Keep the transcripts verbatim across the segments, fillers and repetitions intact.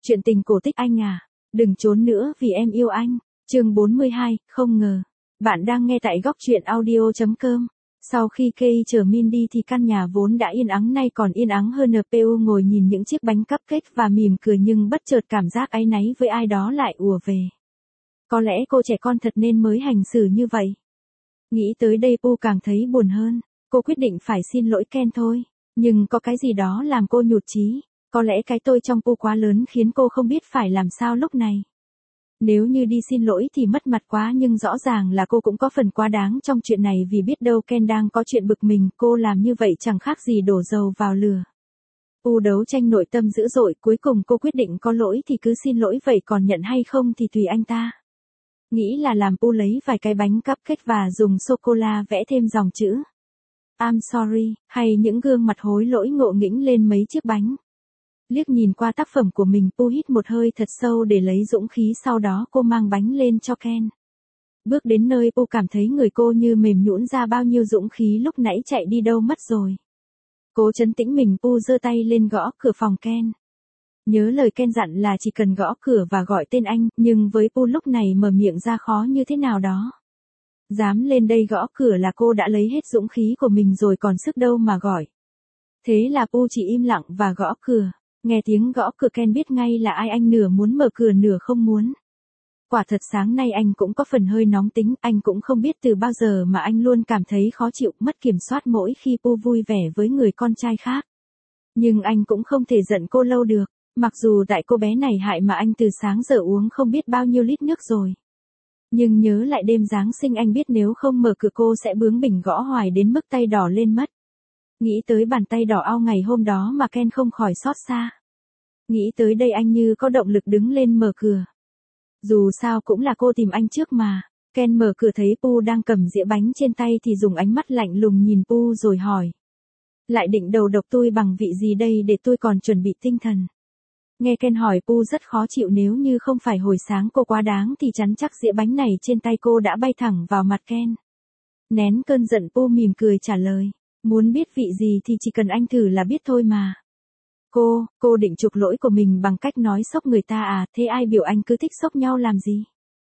Chuyện tình cổ tích anh à, đừng trốn nữa vì em yêu anh. Chương bốn mươi hai, không ngờ. Bạn đang nghe tại góc truyện audio chấm com. Sau khi Kei chở Min đi thì căn nhà vốn đã yên ắng nay còn yên ắng hơn. en pê u ngồi nhìn những chiếc bánh cupcake và mỉm cười nhưng bất chợt cảm giác áy náy với ai đó lại ùa về. Có lẽ cô trẻ con thật nên mới hành xử như vậy. Nghĩ tới đây Pu càng thấy buồn hơn. Cô quyết định phải xin lỗi Ken thôi. Nhưng có cái gì đó làm cô nhụt chí. Có lẽ cái tôi trong Pu quá lớn khiến cô không biết phải làm sao lúc này. Nếu như đi xin lỗi thì mất mặt quá nhưng rõ ràng là cô cũng có phần quá đáng trong chuyện này vì biết đâu Ken đang có chuyện bực mình, cô làm như vậy chẳng khác gì đổ dầu vào lửa. Pu đấu tranh nội tâm dữ dội, cuối cùng cô quyết định có lỗi thì cứ xin lỗi vậy còn nhận hay không thì tùy anh ta. Nghĩ là làm Pu lấy vài cái bánh cupcake và dùng sô-cô-la vẽ thêm dòng chữ I'm sorry, hay những gương mặt hối lỗi ngộ nghĩnh lên mấy chiếc bánh. Liếc nhìn qua tác phẩm của mình Pu hít một hơi thật sâu để lấy dũng khí sau đó cô mang bánh lên cho Ken. Bước đến nơi Pu cảm thấy người cô như mềm nhũn ra bao nhiêu dũng khí lúc nãy chạy đi đâu mất rồi. Cố trấn tĩnh mình Pu giơ tay lên gõ cửa phòng Ken. Nhớ lời Ken dặn là chỉ cần gõ cửa và gọi tên anh, nhưng với Pu lúc này mở miệng ra khó như thế nào đó. Dám lên đây gõ cửa là cô đã lấy hết dũng khí của mình rồi còn sức đâu mà gọi. Thế là Pu chỉ im lặng và gõ cửa. Nghe tiếng gõ cửa Ken biết ngay là ai, anh nửa muốn mở cửa nửa không muốn. Quả thật sáng nay anh cũng có phần hơi nóng tính, anh cũng không biết từ bao giờ mà anh luôn cảm thấy khó chịu, mất kiểm soát mỗi khi Pu vui vẻ với người con trai khác. Nhưng anh cũng không thể giận cô lâu được, mặc dù tại cô bé này hại mà anh từ sáng giờ uống không biết bao nhiêu lít nước rồi. Nhưng nhớ lại đêm Giáng sinh anh biết nếu không mở cửa cô sẽ bướng bỉnh gõ hoài đến mức tay đỏ lên mất. Nghĩ tới bàn tay đỏ au ngày hôm đó mà Ken không khỏi xót xa. Nghĩ tới đây anh như có động lực đứng lên mở cửa. Dù sao cũng là cô tìm anh trước mà. Ken mở cửa thấy Pu đang cầm dĩa bánh trên tay thì dùng ánh mắt lạnh lùng nhìn Pu rồi hỏi. Lại định đầu độc tôi bằng vị gì đây để tôi còn chuẩn bị tinh thần. Nghe Ken hỏi Pu rất khó chịu, nếu như không phải hồi sáng cô quá đáng thì chắn chắc dĩa bánh này trên tay cô đã bay thẳng vào mặt Ken. Nén cơn giận Pu mỉm cười trả lời. Muốn biết vị gì thì chỉ cần anh thử là biết thôi mà. Cô, cô định chuộc lỗi của mình bằng cách nói sốc người ta à, thế ai biểu anh cứ thích sốc nhau làm gì.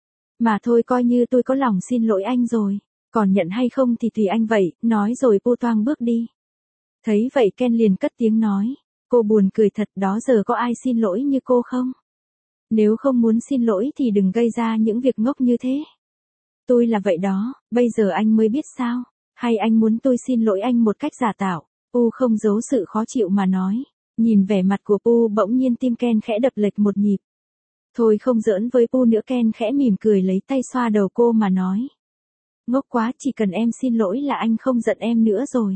Mà thôi coi như tôi có lòng xin lỗi anh rồi, còn nhận hay không thì tùy anh vậy, nói rồi Pu toang bước đi. Thấy vậy Ken liền cất tiếng nói, cô buồn cười thật, đó giờ có ai xin lỗi như cô không? Nếu không muốn xin lỗi thì đừng gây ra những việc ngốc như thế. Tôi là vậy đó, bây giờ anh mới biết sao, hay anh muốn tôi xin lỗi anh một cách giả tạo? Pu không giấu sự khó chịu mà nói. Nhìn vẻ mặt của Pu bỗng nhiên tim Ken khẽ đập lệch một nhịp. Thôi không giỡn với Pu nữa, Ken khẽ mỉm cười lấy tay xoa đầu cô mà nói. Ngốc quá, chỉ cần em xin lỗi là anh không giận em nữa rồi.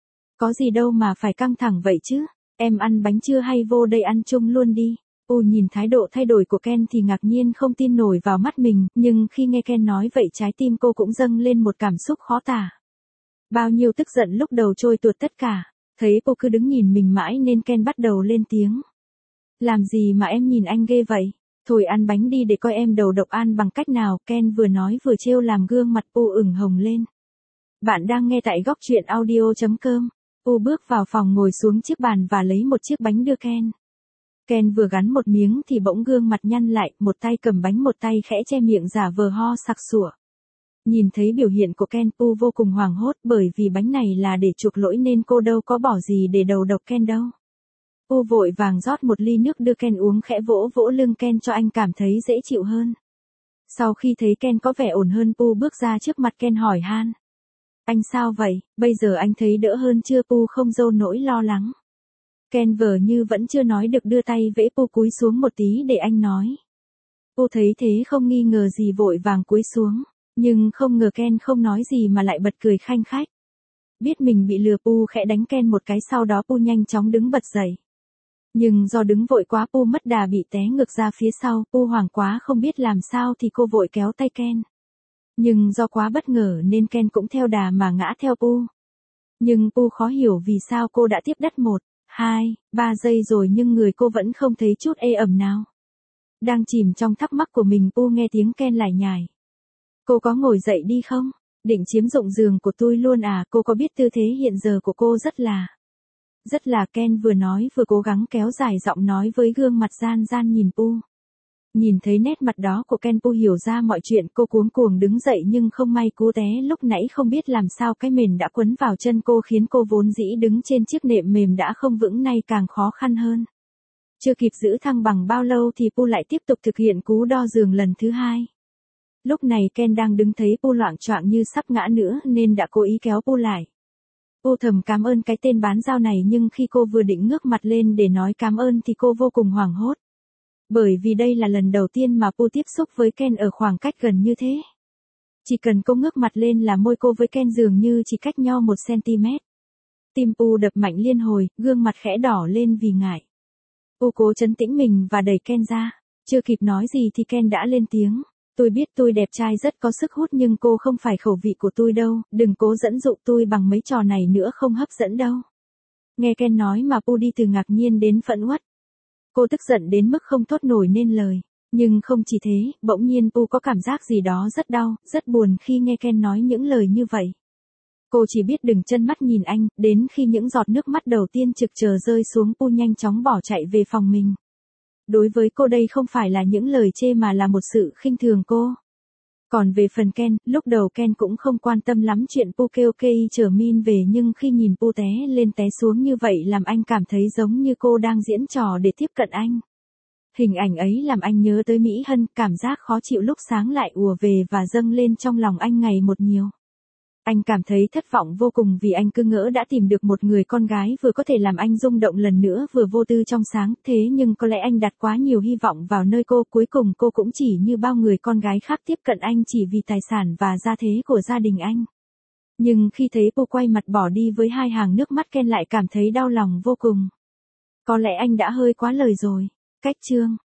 Có gì đâu mà phải căng thẳng vậy chứ, em ăn bánh chưa hay vô đây ăn chung luôn đi. Pu nhìn thái độ thay đổi của Ken thì ngạc nhiên không tin nổi vào mắt mình, nhưng khi nghe Ken nói vậy trái tim cô cũng dâng lên một cảm xúc khó tả. Bao nhiêu tức giận lúc đầu trôi tuột tất cả. Thấy Pu cứ đứng nhìn mình mãi nên Ken bắt đầu lên tiếng. Làm gì mà em nhìn anh ghê vậy? Thôi ăn bánh đi để coi em đầu độc ăn bằng cách nào. Ken vừa nói vừa trêu làm gương mặt Pu ửng hồng lên. Bạn đang nghe tại góc truyện audio chấm com. Pu bước vào phòng ngồi xuống chiếc bàn và lấy một chiếc bánh đưa Ken. Ken vừa gắn một miếng thì bỗng gương mặt nhăn lại, một tay cầm bánh một tay khẽ che miệng giả vờ ho sặc sụa. Nhìn thấy biểu hiện của Ken, Pu vô cùng hoảng hốt bởi vì bánh này là để chuộc lỗi nên cô đâu có bỏ gì để đầu độc Ken đâu. Pu vội vàng rót một ly nước đưa Ken uống, khẽ vỗ vỗ lưng Ken cho anh cảm thấy dễ chịu hơn. Sau khi thấy Ken có vẻ ổn hơn, Pu bước ra trước mặt Ken hỏi han. Anh sao vậy, bây giờ anh thấy đỡ hơn chưa? Pu không giấu nỗi lo lắng. Ken vờ như vẫn chưa nói được đưa tay vẫy Pu cúi xuống một tí để anh nói. Pu thấy thế không nghi ngờ gì vội vàng cúi xuống. Nhưng không ngờ Ken không nói gì mà lại bật cười khanh khách. Biết mình bị lừa, Pu khẽ đánh Ken một cái, sau đó Pu nhanh chóng đứng bật dậy. Nhưng do đứng vội quá Pu mất đà bị té ngược ra phía sau, Pu hoảng quá không biết làm sao thì cô vội kéo tay Ken. Nhưng do quá bất ngờ nên Ken cũng theo đà mà ngã theo Pu. Nhưng Pu khó hiểu vì sao cô đã tiếp đất một, hai, ba giây rồi nhưng người cô vẫn không thấy chút ê ẩm nào. Đang chìm trong thắc mắc của mình, Pu nghe tiếng Ken lải nhải. Cô có ngồi dậy đi không? Định chiếm dụng giường của tôi luôn à? Cô có biết tư thế hiện giờ của cô rất là Rất là, Ken vừa nói vừa cố gắng kéo dài giọng nói với gương mặt gian gian nhìn Pu. Nhìn thấy nét mặt đó của Ken, Pu hiểu ra mọi chuyện, cô cuống cuồng đứng dậy nhưng không may cú té lúc nãy không biết làm sao cái mền đã quấn vào chân cô khiến cô vốn dĩ đứng trên chiếc nệm mềm đã không vững nay càng khó khăn hơn. Chưa kịp giữ thăng bằng bao lâu thì Pu lại tiếp tục thực hiện cú đo giường lần thứ hai. Lúc này Ken đang đứng thấy Pu loạng choạng như sắp ngã nữa nên đã cố ý kéo Pu lại. Pu thầm cảm ơn cái tên bán dao này nhưng khi cô vừa định ngước mặt lên để nói cảm ơn thì cô vô cùng hoảng hốt. Bởi vì đây là lần đầu tiên mà Pu tiếp xúc với Ken ở khoảng cách gần như thế. Chỉ cần cô ngước mặt lên là môi cô với Ken dường như chỉ cách nhau một xăng-ti-mét. Tim Pu đập mạnh liên hồi, gương mặt khẽ đỏ lên vì ngại. Pu cố trấn tĩnh mình và đẩy Ken ra. Chưa kịp nói gì thì Ken đã lên tiếng. Tôi biết tôi đẹp trai rất có sức hút nhưng cô không phải khẩu vị của tôi đâu, đừng cố dẫn dụ tôi bằng mấy trò này nữa, không hấp dẫn đâu. Nghe Ken nói mà Pu đi từ ngạc nhiên đến phẫn uất. Cô tức giận đến mức không thốt nổi nên lời. Nhưng không chỉ thế, bỗng nhiên Pu có cảm giác gì đó rất đau, rất buồn khi nghe Ken nói những lời như vậy. Cô chỉ biết đừng chân mắt nhìn anh, đến khi những giọt nước mắt đầu tiên trực chờ rơi xuống, Pu nhanh chóng bỏ chạy về phòng mình. Đối với cô đây không phải là những lời chê mà là một sự khinh thường cô. Còn về phần Ken, lúc đầu Ken cũng không quan tâm lắm chuyện Pu kêu Kei chở Min về nhưng khi nhìn Pu té lên té xuống như vậy làm anh cảm thấy giống như cô đang diễn trò để tiếp cận anh. Hình ảnh ấy làm anh nhớ tới Mỹ Hân, cảm giác khó chịu lúc sáng lại ùa về và dâng lên trong lòng anh ngày một nhiều. Anh cảm thấy thất vọng vô cùng vì anh cứ ngỡ đã tìm được một người con gái vừa có thể làm anh rung động lần nữa vừa vô tư trong sáng, thế nhưng có lẽ anh đặt quá nhiều hy vọng vào nơi cô, cuối cùng cô cũng chỉ như bao người con gái khác tiếp cận anh chỉ vì tài sản và gia thế của gia đình anh. Nhưng khi thấy Pu quay mặt bỏ đi với hai hàng nước mắt, Ken lại cảm thấy đau lòng vô cùng. Có lẽ anh đã hơi quá lời rồi. Cách chương